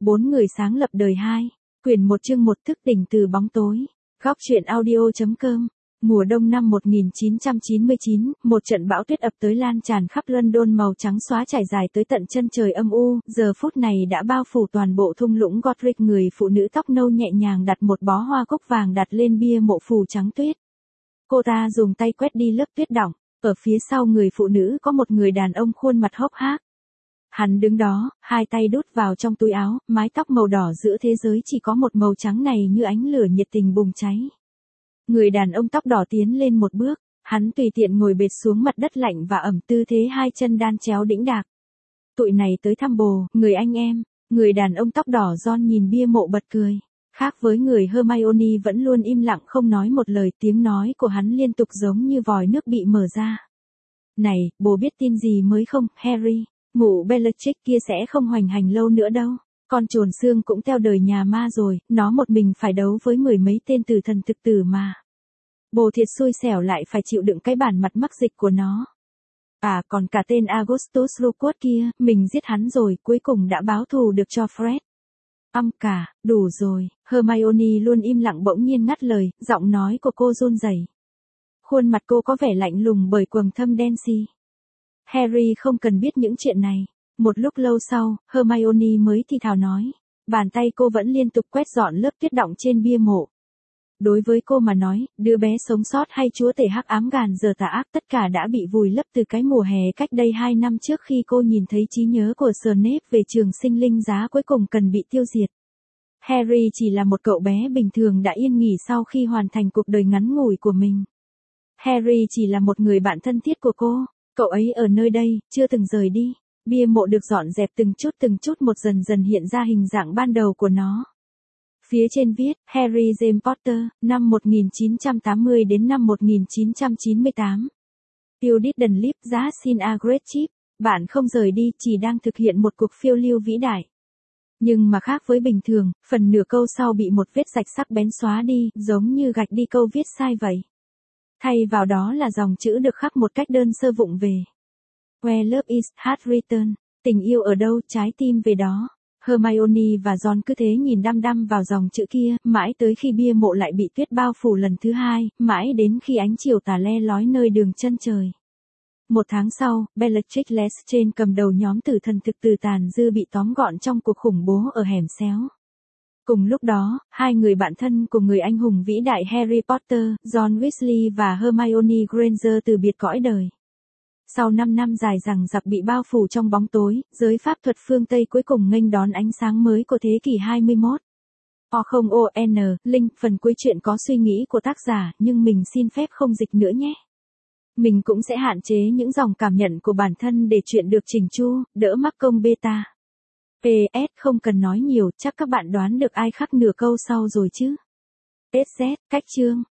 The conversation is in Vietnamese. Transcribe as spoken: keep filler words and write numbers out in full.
Bốn người sáng lập đời hai. Quyển một chương một thức tỉnh từ bóng tối. Góc truyện audio.com. Mùa đông năm một nghìn chín trăm chín mươi chín, một trận bão tuyết ập tới lan tràn khắp London, màu trắng xóa trải dài tới tận chân trời âm u, giờ phút này đã bao phủ toàn bộ thung lũng Godric. Người phụ nữ tóc nâu nhẹ nhàng đặt một bó hoa cúc vàng đặt lên bia mộ phủ trắng tuyết. Cô ta dùng tay quét đi lớp tuyết đọng, ở phía sau người phụ nữ có một người đàn ông khuôn mặt hốc hác. Hắn đứng đó, hai tay đút vào trong túi áo, mái tóc màu đỏ giữa thế giới chỉ có một màu trắng này như ánh lửa nhiệt tình bùng cháy. Người đàn ông tóc đỏ tiến lên một bước, hắn tùy tiện ngồi bệt xuống mặt đất lạnh và ẩm, tư thế hai chân đan chéo đĩnh đạc. Tụi này tới thăm bồ, người anh em. Người đàn ông tóc đỏ John nhìn bia mộ bật cười. Khác với người Hermione vẫn luôn im lặng không nói một lời, tiếng nói của hắn liên tục giống như vòi nước bị mở ra. Này, bồ biết tin gì mới không, Harry? Mụ Bellatrix kia sẽ không hoành hành lâu nữa đâu. Con trồn xương cũng theo đời nhà ma rồi, nó một mình phải đấu với mười mấy tên tử thần thực tử mà. Bồ thiệt xui xẻo lại phải chịu đựng cái bản mặt mắc dịch của nó. À, còn cả tên Augustus Rookwood kia, mình giết hắn rồi, cuối cùng đã báo thù được cho Fred. Âm cả, đủ rồi. Hermione luôn im lặng bỗng nhiên ngắt lời, giọng nói của cô run rẩy. Khuôn mặt cô có vẻ lạnh lùng bởi quầng thâm đen xì. Harry không cần biết những chuyện này. Một lúc lâu sau, Hermione mới thì thào nói. Bàn tay cô vẫn liên tục quét dọn lớp tuyết đọng trên bia mộ. Đối với cô mà nói, đứa bé sống sót hay chúa tể hắc ám gàn giờ tà ác tất cả đã bị vùi lấp từ cái mùa hè cách đây hai năm trước khi cô nhìn thấy trí nhớ của Snape về trường sinh linh giá cuối cùng cần bị tiêu diệt. Harry chỉ là một cậu bé bình thường đã yên nghỉ sau khi hoàn thành cuộc đời ngắn ngủi của mình. Harry chỉ là một người bạn thân thiết của cô. Cậu ấy ở nơi đây, chưa từng rời đi. Bia mộ được dọn dẹp từng chút từng chút một, dần dần hiện ra hình dạng ban đầu của nó. Phía trên viết, Harry James Potter, năm một nghìn chín trăm tám mươi đến năm một nghìn chín trăm chín mươi tám. You didn't leave, giá xin a great trip. Bạn không rời đi, chỉ đang thực hiện một cuộc phiêu lưu vĩ đại. Nhưng mà khác với bình thường, phần nửa câu sau bị một vết rạch sắc bén xóa đi, giống như gạch đi câu viết sai vậy. Thay vào đó là dòng chữ được khắc một cách đơn sơ vụng về. Where love is, has returned. Tình yêu ở đâu, trái tim về đó. Hermione và Ron cứ thế nhìn đăm đăm vào dòng chữ kia, mãi tới khi bia mộ lại bị tuyết bao phủ lần thứ hai, mãi đến khi ánh chiều tà le lói nơi đường chân trời. Một tháng sau, Bellatrix Lestrange cầm đầu nhóm tử thần thực tử tàn dư bị tóm gọn trong cuộc khủng bố ở hẻm xéo. Cùng lúc đó, hai người bạn thân của người anh hùng vĩ đại Harry Potter, Ron Weasley và Hermione Granger từ biệt cõi đời. Sau năm năm dài dằng dặc bị bao phủ trong bóng tối, giới pháp thuật phương Tây cuối cùng nghênh đón ánh sáng mới của thế kỷ hai mươi mốt. O không O N, Link, phần cuối chuyện có suy nghĩ của tác giả, nhưng mình xin phép không dịch nữa nhé. Mình cũng sẽ hạn chế những dòng cảm nhận của bản thân để chuyện được chỉnh chu, đỡ mắc công beta. pê ét không cần nói nhiều, chắc các bạn đoán được ai khắc nửa câu sau rồi chứ. ét dét, cách chương.